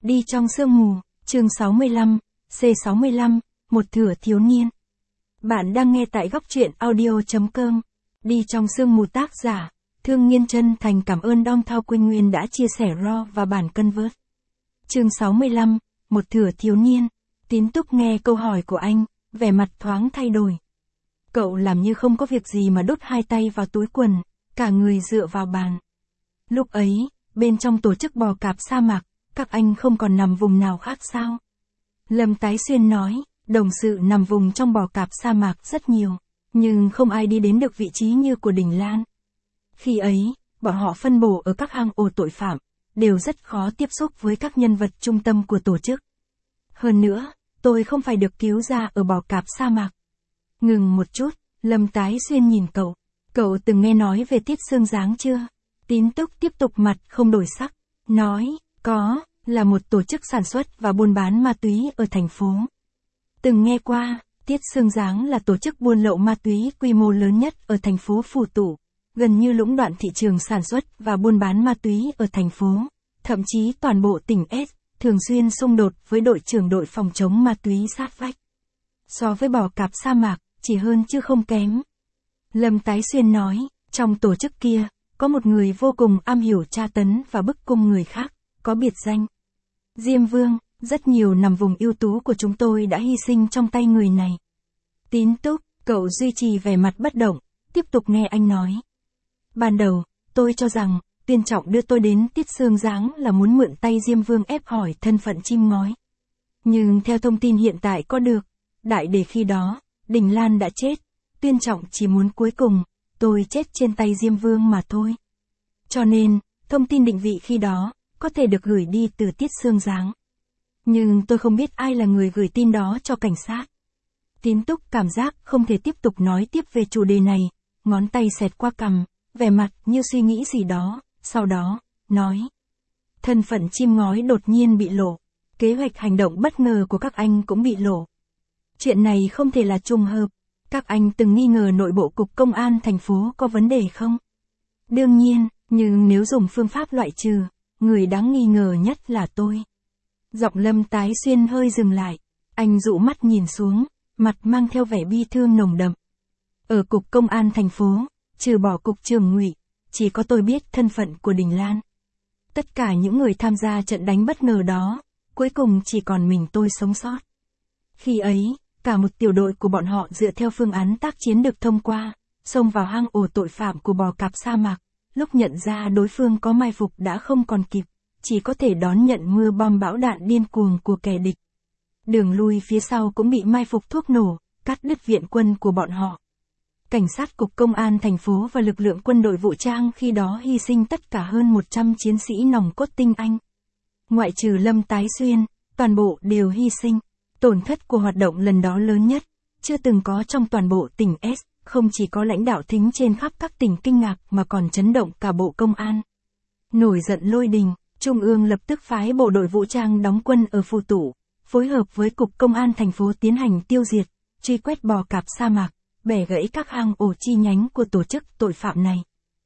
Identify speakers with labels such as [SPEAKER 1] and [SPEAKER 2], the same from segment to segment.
[SPEAKER 1] Đi trong sương mù, chương 65, C65, một thửa thiếu niên. Bạn đang nghe tại góc truyện audio.com. Đi trong sương mù tác giả, Thương Nghiên chân thành cảm ơn Dong Thao Quyên Nguyên đã chia sẻ raw và bản convert. Chương 65, một thửa thiếu niên. Tín Túc nghe câu hỏi của anh, vẻ mặt thoáng thay đổi. Cậu làm như không có việc gì mà đút hai tay vào túi quần, cả người dựa vào bàn. Lúc ấy, bên trong tổ chức bò cạp sa mạc, các anh không còn nằm vùng nào khác sao? Lâm Tái Xuyên nói, đồng sự nằm vùng trong bò cạp sa mạc rất nhiều, nhưng không ai đi đến được vị trí như của Đình Lan. Khi ấy, bọn họ phân bổ ở các hang ổ tội phạm, đều rất khó tiếp xúc với các nhân vật trung tâm của tổ chức. Hơn nữa, tôi không phải được cứu ra ở bò cạp sa mạc. Ngừng một chút, Lâm Tái Xuyên nhìn cậu. Cậu từng nghe nói về Tiết Sương Giáng chưa? Tín Túc tiếp tục mặt không đổi sắc, nói, có, là một tổ chức sản xuất và buôn bán ma túy ở thành phố. Từng nghe qua, Tiết Sương Giáng là tổ chức buôn lậu ma túy quy mô lớn nhất ở thành phố Phù Tụ, gần như lũng đoạn thị trường sản xuất và buôn bán ma túy ở thành phố, thậm chí toàn bộ tỉnh S, thường xuyên xung đột với đội trưởng đội phòng chống ma túy sát vách. So với bò cạp sa mạc, chỉ hơn chứ không kém. Lâm Tái Xuyên nói, trong tổ chức kia, có một người vô cùng am hiểu tra tấn và bức cung người khác, có biệt danh Diêm Vương, rất nhiều nằm vùng ưu tú của chúng tôi đã hy sinh trong tay người này. Tín Túc, cậu duy trì vẻ mặt bất động, tiếp tục nghe anh nói. Ban đầu, tôi cho rằng, Tuyên Trọng đưa tôi đến Tiết Sương Giáng là muốn mượn tay Diêm Vương ép hỏi thân phận chim ngói. Nhưng theo thông tin hiện tại có được, đại để khi đó, Đình Lan đã chết, Tuyên Trọng chỉ muốn cuối cùng, tôi chết trên tay Diêm Vương mà thôi. Cho nên, thông tin định vị khi đó, có thể được gửi đi từ Tiết Sương Giáng. Nhưng tôi không biết ai là người gửi tin đó cho cảnh sát. Tín Túc cảm giác không thể tiếp tục nói tiếp về chủ đề này, ngón tay xẹt qua cằm, vẻ mặt như suy nghĩ gì đó, sau đó, nói. Thân phận chim ngói đột nhiên bị lộ, kế hoạch hành động bất ngờ của các anh cũng bị lộ. Chuyện này không thể là trùng hợp, các anh từng nghi ngờ nội bộ cục công an thành phố có vấn đề không? Đương nhiên, nhưng nếu dùng phương pháp loại trừ, người đáng nghi ngờ nhất là tôi. Giọng Lâm Tái Xuyên hơi dừng lại, anh dụ mắt nhìn xuống, mặt mang theo vẻ bi thương nồng đậm. Ở cục công an thành phố, trừ bỏ cục trưởng Ngụy, chỉ có tôi biết thân phận của Đình Lan. Tất cả những người tham gia trận đánh bất ngờ đó, cuối cùng chỉ còn mình tôi sống sót. Khi ấy, cả một tiểu đội của bọn họ dựa theo phương án tác chiến được thông qua, xông vào hang ổ tội phạm của bò cạp sa mạc, lúc nhận ra đối phương có mai phục đã không còn kịp, chỉ có thể đón nhận mưa bom bão đạn điên cuồng của kẻ địch. Đường lui phía sau cũng bị mai phục thuốc nổ, cắt đứt viện quân của bọn họ. Cảnh sát cục công an thành phố và lực lượng quân đội vũ trang khi đó hy sinh tất cả hơn 100 chiến sĩ nòng cốt tinh anh. Ngoại trừ Lâm Tái Xuyên, toàn bộ đều hy sinh. Tổn thất của hoạt động lần đó lớn nhất, chưa từng có trong toàn bộ tỉnh S, không chỉ có lãnh đạo thính trên khắp các tỉnh kinh ngạc mà còn chấn động cả bộ công an. Nổi giận lôi đình, Trung ương lập tức phái bộ đội vũ trang đóng quân ở Phù Tụ, phối hợp với cục công an thành phố tiến hành tiêu diệt, truy quét bò cạp sa mạc, bẻ gãy các hang ổ chi nhánh của tổ chức tội phạm này.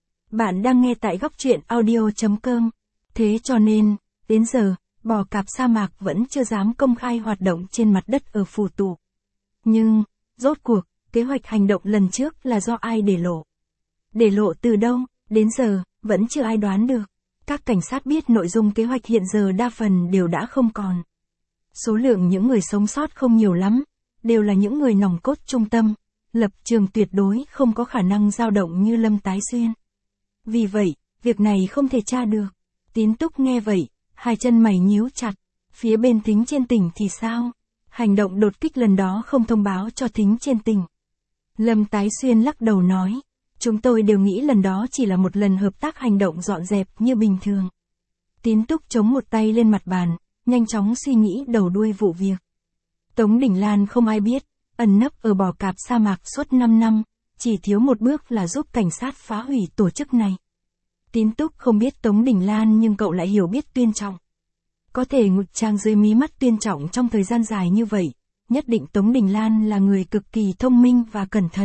[SPEAKER 1] Bạn đang nghe tại góc truyện audio.com. Thế cho nên, đến giờ, bò cạp sa mạc vẫn chưa dám công khai hoạt động trên mặt đất ở Phù Tụ. Nhưng, rốt cuộc, kế hoạch hành động lần trước là do ai để lộ? Để lộ từ đâu, đến giờ, vẫn chưa ai đoán được. Các cảnh sát biết nội dung kế hoạch hiện giờ đa phần đều đã không còn. Số lượng những người sống sót không nhiều lắm, đều là những người nòng cốt trung tâm, lập trường tuyệt đối không có khả năng dao động như Lâm Tái Xuyên. Vì vậy, việc này không thể tra được. Tín Túc nghe vậy, hai chân mày nhíu chặt. Phía bên thính trên tỉnh thì sao? Hành động đột kích lần đó không thông báo cho thính trên tỉnh. Lâm Tái Xuyên lắc đầu nói. Chúng tôi đều nghĩ lần đó chỉ là một lần hợp tác hành động dọn dẹp như bình thường. Tín Túc chống một tay lên mặt bàn, nhanh chóng suy nghĩ đầu đuôi vụ việc. Tống Đình Lan không ai biết, ẩn nấp ở bò cạp sa mạc suốt 5 năm, chỉ thiếu một bước là giúp cảnh sát phá hủy tổ chức này. Tín Túc không biết Tống Đình Lan nhưng cậu lại hiểu biết Tuyên Trọng. Có thể ngụy trang dưới mí mắt Tuyên Trọng trong thời gian dài như vậy, nhất định Tống Đình Lan là người cực kỳ thông minh và cẩn thận.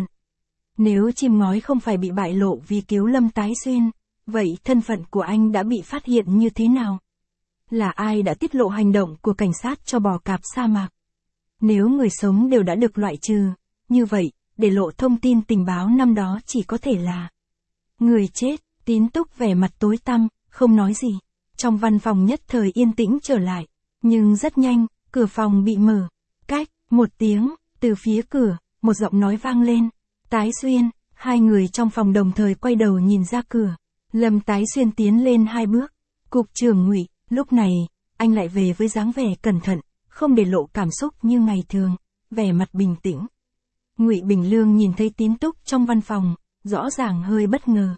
[SPEAKER 1] Nếu chim ngói không phải bị bại lộ vì cứu Lâm Tái Xuyên, vậy thân phận của anh đã bị phát hiện như thế nào? Là ai đã tiết lộ hành động của cảnh sát cho bò cạp sa mạc? Nếu người sống đều đã được loại trừ, như vậy, để lộ thông tin tình báo năm đó chỉ có thể là người chết. Tín Túc vẻ mặt tối tăm, không nói gì. Trong văn phòng nhất thời yên tĩnh trở lại. Nhưng rất nhanh, cửa phòng bị mở. Cách, một tiếng, từ phía cửa, một giọng nói vang lên. Tái Xuyên, hai người trong phòng đồng thời quay đầu nhìn ra cửa. Lâm Tái Xuyên tiến lên 2 bước. Cục trưởng Ngụy, lúc này, anh lại về với dáng vẻ cẩn thận, không để lộ cảm xúc như ngày thường, vẻ mặt bình tĩnh. Ngụy Bình Lương nhìn thấy Tín Túc trong văn phòng, rõ ràng hơi bất ngờ.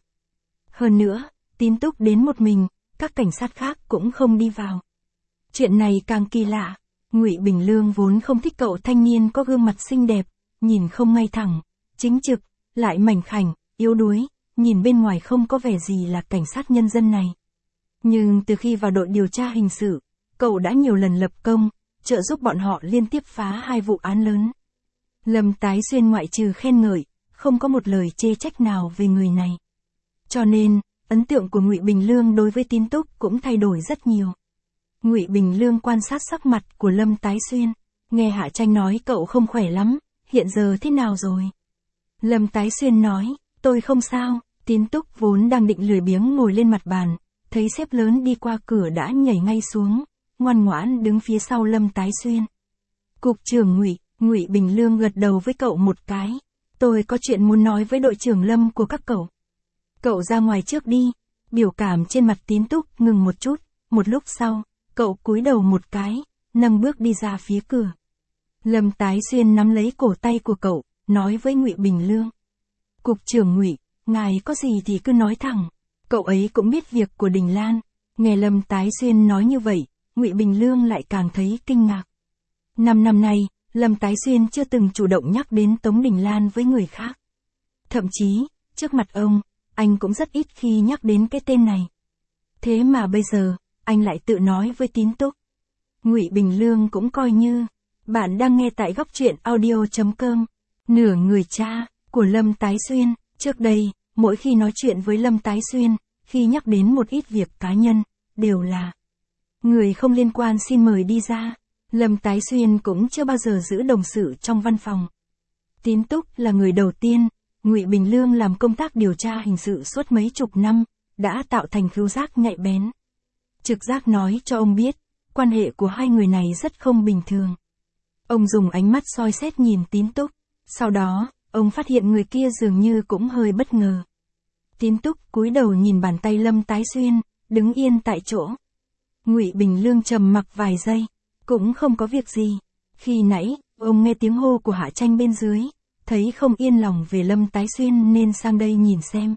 [SPEAKER 1] Hơn nữa, Tín Túc đến một mình, các cảnh sát khác cũng không đi vào. Chuyện này càng kỳ lạ. Ngụy Bình Lương vốn không thích cậu thanh niên có gương mặt xinh đẹp, nhìn không ngay thẳng, chính trực, lại mảnh khảnh, yếu đuối, nhìn bên ngoài không có vẻ gì là cảnh sát nhân dân này. Nhưng từ khi vào đội điều tra hình sự, cậu đã nhiều lần lập công, trợ giúp bọn họ liên tiếp phá 2 vụ án lớn. Lâm Tái Xuyên ngoại trừ khen ngợi, không có một lời chê trách nào về người này. Cho nên, ấn tượng của Ngụy Bình Lương đối với Tín Túc cũng thay đổi rất nhiều. Ngụy Bình Lương quan sát sắc mặt của Lâm Tái Xuyên, nghe Hạ Tranh nói cậu không khỏe lắm, hiện giờ thế nào rồi? Lâm Tái Xuyên nói, tôi không sao. Tín Túc vốn đang định lười biếng ngồi lên mặt bàn, thấy sếp lớn đi qua cửa đã nhảy ngay xuống, ngoan ngoãn đứng phía sau Lâm Tái Xuyên. Cục trưởng Ngụy, Ngụy Bình Lương gật đầu với cậu một cái. Tôi có chuyện muốn nói với đội trưởng Lâm của các cậu. Cậu ra ngoài trước đi. Biểu cảm trên mặt Tín Túc ngừng một chút, một lúc sau, cậu cúi đầu một cái, nâng bước đi ra phía cửa. Lâm Tái Xuyên nắm lấy cổ tay của cậu, nói với Ngụy Bình Lương. Cục trưởng Ngụy, ngài có gì thì cứ nói thẳng. Cậu ấy cũng biết việc của Đình Lan. Nghe Lâm Tái Xuyên nói như vậy, Ngụy Bình Lương lại càng thấy kinh ngạc. 5 năm nay, Lâm Tái Xuyên chưa từng chủ động nhắc đến Tống Đình Lan với người khác. Thậm chí, trước mặt ông, anh cũng rất ít khi nhắc đến cái tên này. Thế mà bây giờ, anh lại tự nói với Tín Túc. Ngụy Bình Lương cũng coi như, bạn đang nghe tại góc truyện audio.com, nửa người cha, của Lâm Tái Xuyên. Trước đây, mỗi khi nói chuyện với Lâm Tái Xuyên, khi nhắc đến một ít việc cá nhân, đều là người không liên quan xin mời đi ra. Lâm Tái Xuyên cũng chưa bao giờ giữ đồng sự trong văn phòng. Tín Túc là người đầu tiên, Ngụy Bình Lương làm công tác điều tra hình sự suốt mấy chục năm, đã tạo thành khứu giác nhạy bén. Trực giác nói cho ông biết, quan hệ của hai người này rất không bình thường. Ông dùng ánh mắt soi xét nhìn Tín Túc, sau đó, ông phát hiện người kia dường như cũng hơi bất ngờ. Tín Túc cúi đầu nhìn bàn tay Lâm Tái Xuyên, đứng yên tại chỗ. Ngụy Bình Lương trầm mặc vài giây, cũng không có việc gì. Khi nãy, ông nghe tiếng hô của Hạ Tranh bên dưới, thấy không yên lòng về Lâm Tái Xuyên nên sang đây nhìn xem.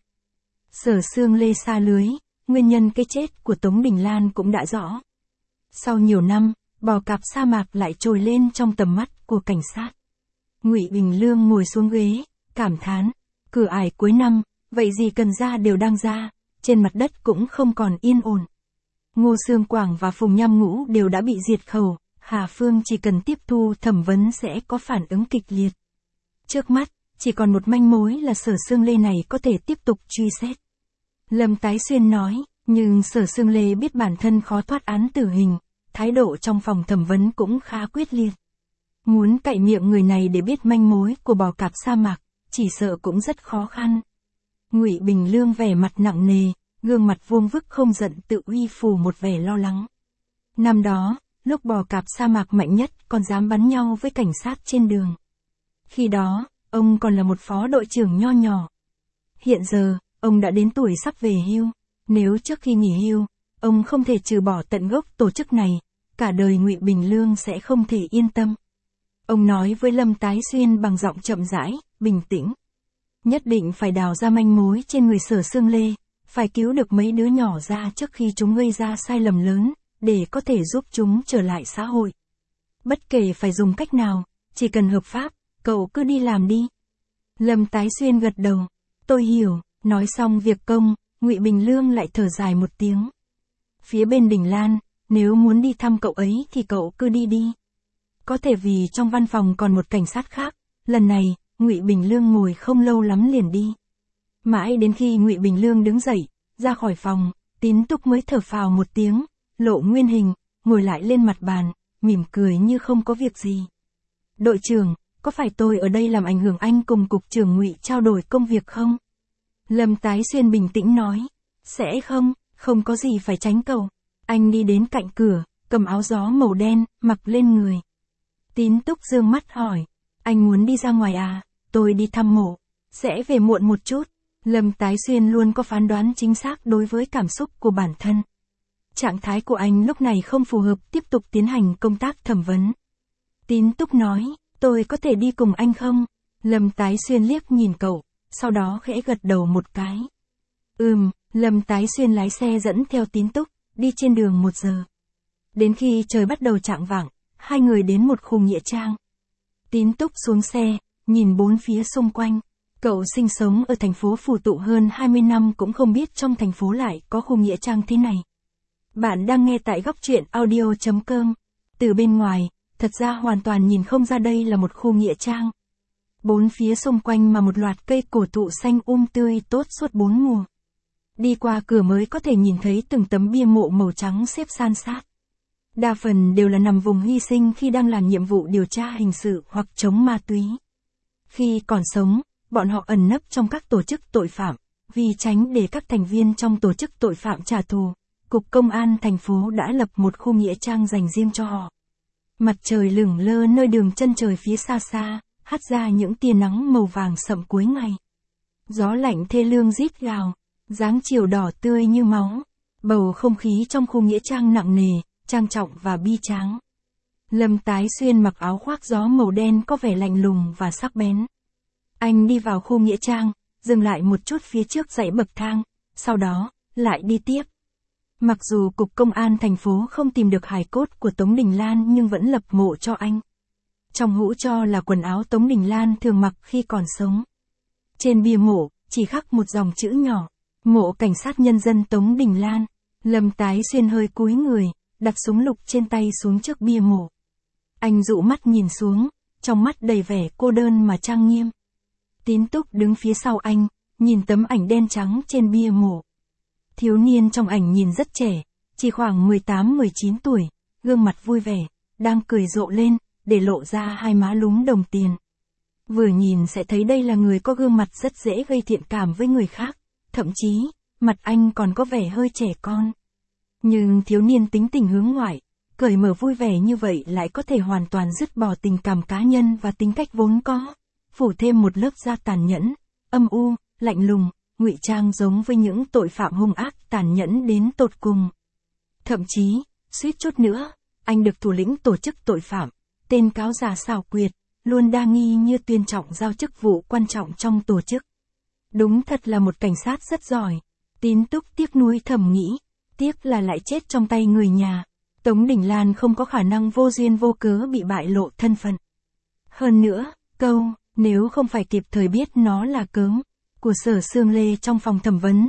[SPEAKER 1] Sở xương lê sa lưới, nguyên nhân cái chết của Tống Đình Lan cũng đã rõ. Sau nhiều năm, bò cạp sa mạc lại trồi lên trong tầm mắt của cảnh sát. Ngụy Bình Lương ngồi xuống ghế, cảm thán, cửa ải cuối năm, vậy gì cần ra đều đang ra, trên mặt đất cũng không còn yên ổn. Ngô Xương Quảng và Phùng Nham Ngũ đều đã bị diệt khẩu, Hà Phương chỉ cần tiếp thu thẩm vấn sẽ có phản ứng kịch liệt. Trước mắt, chỉ còn một manh mối là Sở Xương Lê này có thể tiếp tục truy xét. Lâm Tái Xuyên nói, nhưng Sở Xương Lê biết bản thân khó thoát án tử hình, thái độ trong phòng thẩm vấn cũng khá quyết liệt. Muốn cạy miệng người này để biết manh mối của bò cạp sa mạc, chỉ sợ cũng rất khó khăn. Ngụy Bình Lương vẻ mặt nặng nề, gương mặt vuông vức không giận tự uy phủ một vẻ lo lắng. Năm đó, lúc bò cạp sa mạc mạnh nhất còn dám bắn nhau với cảnh sát trên đường. Khi đó, ông còn là một phó đội trưởng nho nhỏ. Hiện giờ, ông đã đến tuổi sắp về hưu. Nếu trước khi nghỉ hưu, ông không thể trừ bỏ tận gốc tổ chức này, cả đời Ngụy Bình Lương sẽ không thể yên tâm. Ông nói với Lâm Tái Xuyên bằng giọng chậm rãi, bình tĩnh. Nhất định phải đào ra manh mối trên người Sở Xương Lê, phải cứu được mấy đứa nhỏ ra trước khi chúng gây ra sai lầm lớn, để có thể giúp chúng trở lại xã hội. Bất kể phải dùng cách nào, chỉ cần hợp pháp, cậu cứ đi làm đi. Lâm Tái Xuyên gật đầu. Tôi hiểu. Nói xong việc công, Ngụy Bình Lương lại thở dài một tiếng. Phía bên Đình Lan, nếu muốn đi thăm cậu ấy thì cậu cứ đi đi. Có thể vì trong văn phòng còn một cảnh sát khác, lần này, Ngụy Bình Lương ngồi không lâu lắm liền đi. Mãi đến khi Ngụy Bình Lương đứng dậy, ra khỏi phòng, Tín Túc mới thở phào một tiếng, lộ nguyên hình, ngồi lại lên mặt bàn, mỉm cười như không có việc gì. Đội trưởng, có phải tôi ở đây làm ảnh hưởng anh cùng cục trưởng Ngụy trao đổi công việc không? Lâm Tái Xuyên bình tĩnh nói. Sẽ không, không có gì phải tránh cầu. Anh đi đến cạnh cửa, cầm áo gió màu đen, mặc lên người. Tín Túc dương mắt hỏi. Anh muốn đi ra ngoài à? Tôi đi thăm mộ. Sẽ về muộn một chút. Lâm Tái Xuyên luôn có phán đoán chính xác đối với cảm xúc của bản thân. Trạng thái của anh lúc này không phù hợp tiếp tục tiến hành công tác thẩm vấn. Tín Túc nói, tôi có thể đi cùng anh không? Lâm Tái Xuyên liếc nhìn cậu, sau đó khẽ gật đầu một cái. Lâm Tái Xuyên lái xe dẫn theo Tín Túc, đi trên đường 1 giờ. Đến khi trời bắt đầu chạng vạng, hai người đến một khu nghĩa trang. Tín Túc xuống xe, nhìn bốn phía xung quanh. Cậu sinh sống ở thành phố Phù Tụ hơn 20 năm cũng không biết trong thành phố lại có khu nghĩa trang thế này. Bạn đang nghe tại góc truyện audio.com. Từ bên ngoài, thật ra hoàn toàn nhìn không ra đây là một khu nghĩa trang. Bốn phía xung quanh mà một loạt cây cổ thụ xanh tươi tốt suốt 4 mùa. Đi qua cửa mới có thể nhìn thấy từng tấm bia mộ màu trắng xếp san sát. Đa phần đều là nằm vùng hy sinh khi đang làm nhiệm vụ điều tra hình sự hoặc chống ma túy. Khi còn sống, bọn họ ẩn nấp trong các tổ chức tội phạm, vì tránh để các thành viên trong tổ chức tội phạm trả thù. Cục Công an thành phố đã lập một khu nghĩa trang dành riêng cho họ. Mặt trời lửng lơ nơi đường chân trời phía xa xa, hắt ra những tia nắng màu vàng sậm cuối ngày. Gió lạnh thê lương rít gào, dáng chiều đỏ tươi như máu. Bầu không khí trong khu nghĩa trang nặng nề, trang trọng và bi tráng. Lâm Tái Xuyên mặc áo khoác gió màu đen có vẻ lạnh lùng và sắc bén. Anh đi vào khu nghĩa trang, dừng lại một chút phía trước dãy bậc thang, sau đó, lại đi tiếp. Mặc dù Cục Công an thành phố không tìm được hài cốt của Tống Đình Lan nhưng vẫn lập mộ cho anh. Trong hũ cho là quần áo Tống Đình Lan thường mặc khi còn sống. Trên bia mộ, chỉ khắc một dòng chữ nhỏ, mộ cảnh sát nhân dân Tống Đình Lan. Lâm Tái Xuyên hơi cúi người, đặt súng lục trên tay xuống trước bia mộ. Anh dụ mắt nhìn xuống, trong mắt đầy vẻ cô đơn mà trang nghiêm. Tín Túc đứng phía sau anh, nhìn tấm ảnh đen trắng trên bia mộ. Thiếu niên trong ảnh nhìn rất trẻ, chỉ khoảng 18-19 tuổi, gương mặt vui vẻ, đang cười rộ lên, để lộ ra hai má lúm đồng tiền. Vừa nhìn sẽ thấy đây là người có gương mặt rất dễ gây thiện cảm với người khác, thậm chí, mặt anh còn có vẻ hơi trẻ con. Nhưng thiếu niên tính tình hướng ngoại, cởi mở vui vẻ như vậy lại có thể hoàn toàn dứt bỏ tình cảm cá nhân và tính cách vốn có, phủ thêm một lớp da tàn nhẫn, âm u, lạnh lùng, ngụy trang giống với những tội phạm hung ác tàn nhẫn đến tột cùng. Thậm chí, suýt chút nữa, anh được thủ lĩnh tổ chức tội phạm, tên cáo già xảo quyệt, luôn đa nghi như tuyên trọng giao chức vụ quan trọng trong tổ chức. Đúng thật là một cảnh sát rất giỏi. Tín Túc tiếc nuối thầm nghĩ, tiếc là lại chết trong tay người nhà. Tống Đình Lan không có khả năng vô duyên vô cớ bị bại lộ thân phận. Hơn nữa, câu, nếu không phải kịp thời biết nó là cớm, của Sở Sương Lê trong phòng thẩm vấn,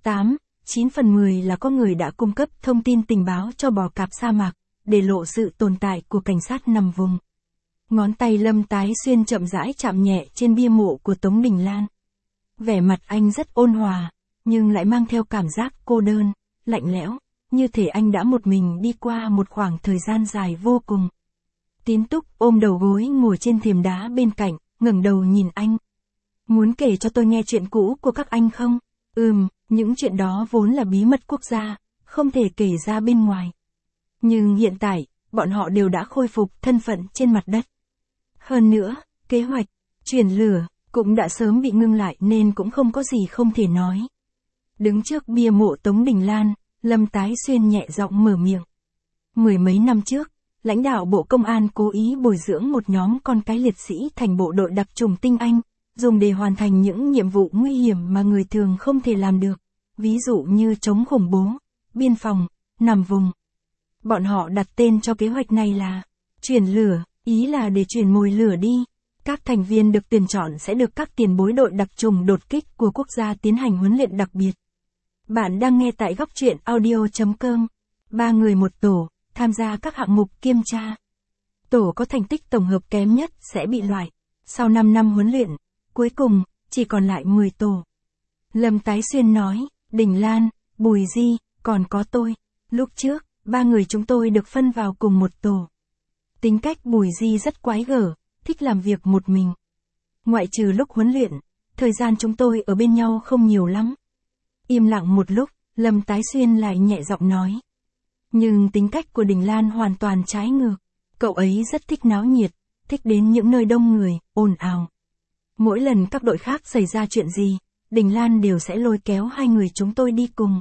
[SPEAKER 1] 9/10 là có người đã cung cấp thông tin tình báo cho bò cạp sa mạc, để lộ sự tồn tại của cảnh sát nằm vùng. Ngón tay Lâm Tái Xuyên chậm rãi chạm nhẹ trên bia mộ của Tống Đình Lan. Vẻ mặt anh rất ôn hòa, nhưng lại mang theo cảm giác cô đơn, lạnh lẽo, như thể anh đã một mình đi qua một khoảng thời gian dài vô cùng. Tín Túc ôm đầu gối ngồi trên thềm đá bên cạnh, ngẩng đầu nhìn anh. Muốn kể cho tôi nghe chuyện cũ của các anh không? Những chuyện đó vốn là bí mật quốc gia, không thể kể ra bên ngoài. Nhưng hiện tại, bọn họ đều đã khôi phục thân phận trên mặt đất. Hơn nữa, kế hoạch chuyển lửa cũng đã sớm bị ngưng lại nên cũng không có gì không thể nói. Đứng trước bia mộ Tống Đình Lan, Lâm Tái Xuyên nhẹ giọng mở miệng. 10 mấy năm trước, lãnh đạo Bộ Công an cố ý bồi dưỡng một nhóm con cái liệt sĩ thành bộ đội đặc chủng tinh anh, dùng để hoàn thành những nhiệm vụ nguy hiểm mà người thường không thể làm được, ví dụ như chống khủng bố, biên phòng, nằm vùng. Bọn họ đặt tên cho kế hoạch này là chuyển lửa, ý là để chuyển mồi lửa đi. Các thành viên được tuyển chọn sẽ được các tiền bối đội đặc chủng đột kích của quốc gia tiến hành huấn luyện đặc biệt. Bạn đang nghe tại góc truyện audio.com. 3 người một tổ, tham gia các hạng mục kiểm tra. Tổ có thành tích tổng hợp kém nhất sẽ bị loại. Sau 5 năm huấn luyện, cuối cùng, chỉ còn lại 10 tổ. Lâm Tái Xuyên nói, Đình Lan, Bùi Di, còn có tôi. Lúc trước, ba người chúng tôi được phân vào cùng một tổ. Tính cách Bùi Di rất quái gở, thích làm việc một mình. Ngoại trừ lúc huấn luyện, thời gian chúng tôi ở bên nhau không nhiều lắm. Im lặng một lúc, Lâm Tái Xuyên lại nhẹ giọng nói. Nhưng tính cách của Đình Lan hoàn toàn trái ngược. Cậu ấy rất thích náo nhiệt, thích đến những nơi đông người, ồn ào. Mỗi lần các đội khác xảy ra chuyện gì, Đình Lan đều sẽ lôi kéo hai người chúng tôi đi cùng.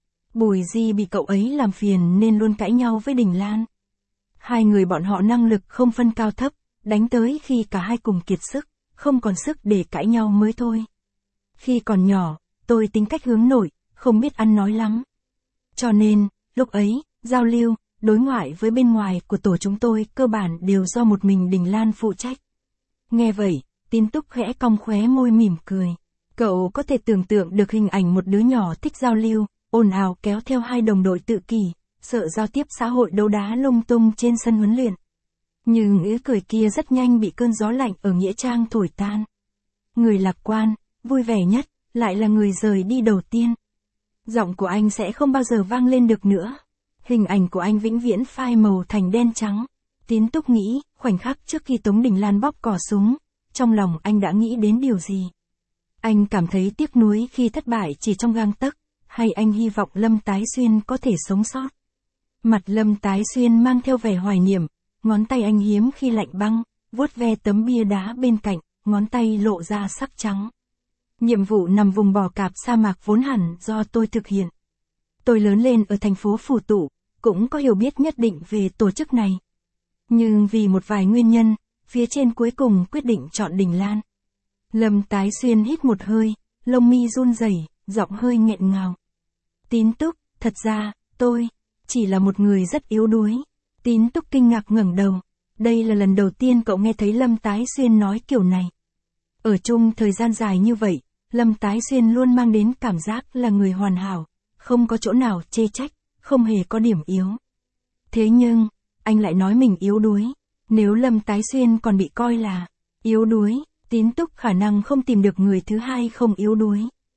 [SPEAKER 1] Bùi Di bị cậu ấy làm phiền nên luôn cãi nhau với Đình Lan. Hai người bọn họ năng lực không phân cao thấp, đánh tới khi cả hai cùng kiệt sức, không còn sức để cãi nhau mới thôi. Khi còn nhỏ, tôi tính cách hướng nội, không biết ăn nói lắm. Cho nên, lúc ấy, giao lưu, đối ngoại với bên ngoài của tổ chúng tôi cơ bản đều do một mình Đình Lan phụ trách. Nghe vậy, Tín Túc khẽ cong khóe môi mỉm cười. Cậu có thể tưởng tượng được hình ảnh một đứa nhỏ thích giao lưu, ồn ào kéo theo hai đồng đội tự kỷ, sợ giao tiếp xã hội đấu đá lung tung trên sân huấn luyện. Nhưng ý cười kia rất nhanh bị cơn gió lạnh ở nghĩa trang thổi tan. Người lạc quan, vui vẻ nhất, lại là người rời đi đầu tiên. Giọng của anh sẽ không bao giờ vang lên được nữa. Hình ảnh của anh vĩnh viễn phai màu thành đen trắng. Tín Túc nghĩ, khoảnh khắc trước khi Tống Đình Lan bóp cò súng, trong lòng anh đã nghĩ đến điều gì? Anh cảm thấy tiếc nuối khi thất bại chỉ trong gang tấc, hay anh hy vọng Lâm Tái Xuyên có thể sống sót? Mặt Lâm Tái Xuyên mang theo vẻ hoài niệm, ngón tay anh hiếm khi lạnh băng, vuốt ve tấm bia đá bên cạnh, ngón tay lộ ra sắc trắng. Nhiệm vụ nằm vùng bò cạp sa mạc vốn hẳn do tôi thực hiện. Tôi lớn lên ở thành phố Phù Tụ, cũng có hiểu biết nhất định về tổ chức này. Nhưng vì một vài nguyên nhân, phía trên cuối cùng quyết định chọn Đình Lan. Lâm Tái Xuyên hít một hơi, lông mi run rẩy, giọng hơi nghẹn ngào. Tín Túc, thật ra, tôi chỉ là một người rất yếu đuối. Tín Túc kinh ngạc ngẩng đầu. Đây là lần đầu tiên cậu nghe thấy Lâm Tái Xuyên nói kiểu này. Ở chung thời gian dài như vậy, Lâm Tái Xuyên luôn mang đến cảm giác là người hoàn hảo, không có chỗ nào chê trách, không hề có điểm yếu. Thế nhưng, anh lại nói mình yếu đuối. Nếu Lâm Tái Xuyên còn bị coi là yếu đuối, Tín Túc khả năng không tìm được người thứ hai không yếu đuối.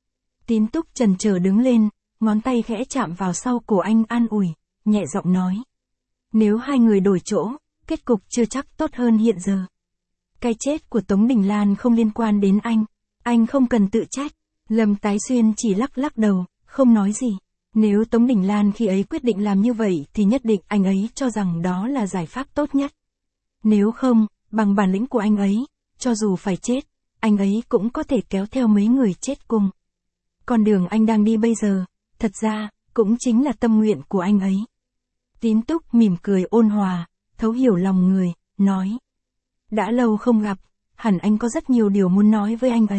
[SPEAKER 1] Tín Túc chần chờ đứng lên, ngón tay khẽ chạm vào sau cổ anh an ủi, nhẹ giọng nói. Nếu hai người đổi chỗ, kết cục chưa chắc tốt hơn hiện giờ. Cái chết của Tống Đình Lan không liên quan đến anh không cần tự trách. Lâm Tái Xuyên chỉ lắc lắc đầu, không nói gì. Nếu Tống Đình Lan khi ấy quyết định làm như vậy thì nhất định anh ấy cho rằng đó là giải pháp tốt nhất. Nếu không, bằng bản lĩnh của anh ấy, cho dù phải chết, anh ấy cũng có thể kéo theo mấy người chết cùng. Con đường anh đang đi bây giờ, thật ra, cũng chính là tâm nguyện của anh ấy. Tín Túc mỉm cười ôn hòa, thấu hiểu lòng người, nói. Đã lâu không gặp, hẳn anh có rất nhiều điều muốn nói với anh ấy.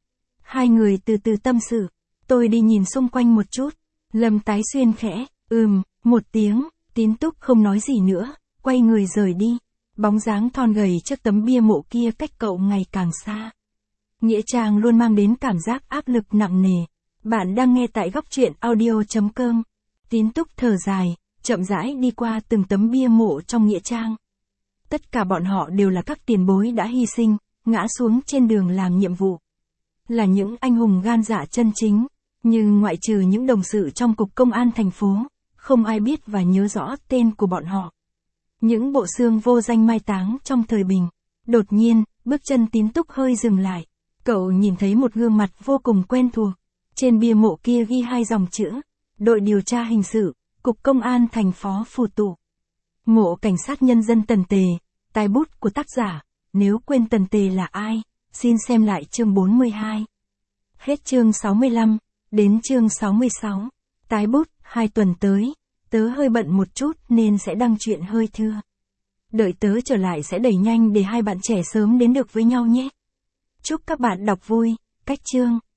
[SPEAKER 1] Hai người từ từ tâm sự, tôi đi nhìn xung quanh một chút. Lâm Tái Xuyên khẽ, một tiếng, Tín Túc không nói gì nữa, quay người rời đi. Bóng dáng thon gầy trước tấm bia mộ kia cách cậu ngày càng xa. Nghĩa trang luôn mang đến cảm giác áp lực nặng nề. Bạn đang nghe tại góc truyện audio.com. Tín Túc thở dài, chậm rãi đi qua từng tấm bia mộ trong nghĩa trang. Tất cả bọn họ đều là các tiền bối đã hy sinh, ngã xuống trên đường làm nhiệm vụ. Là những anh hùng gan dạ chân chính, nhưng ngoại trừ những đồng sự trong cục công an thành phố, không ai biết và nhớ rõ tên của bọn họ. Những bộ xương vô danh mai táng trong thời bình. Đột nhiên, bước chân Tín Túc hơi dừng lại. Cậu nhìn thấy một gương mặt vô cùng quen thuộc. Trên bia mộ kia ghi hai dòng chữ. Đội điều tra hình sự, Cục Công an thành phố Phù Tụ. Mộ cảnh sát nhân dân Tần Tề, tài bút của tác giả. Nếu quên Tần Tề là ai, xin xem lại chương 42. Hết chương 65, đến chương 66. Tái bút, 2 tuần tới. Tớ hơi bận một chút nên sẽ đăng chuyện hơi thưa. Đợi tớ trở lại sẽ đẩy nhanh để hai bạn trẻ sớm đến được với nhau nhé. Chúc các bạn đọc vui. Cách chương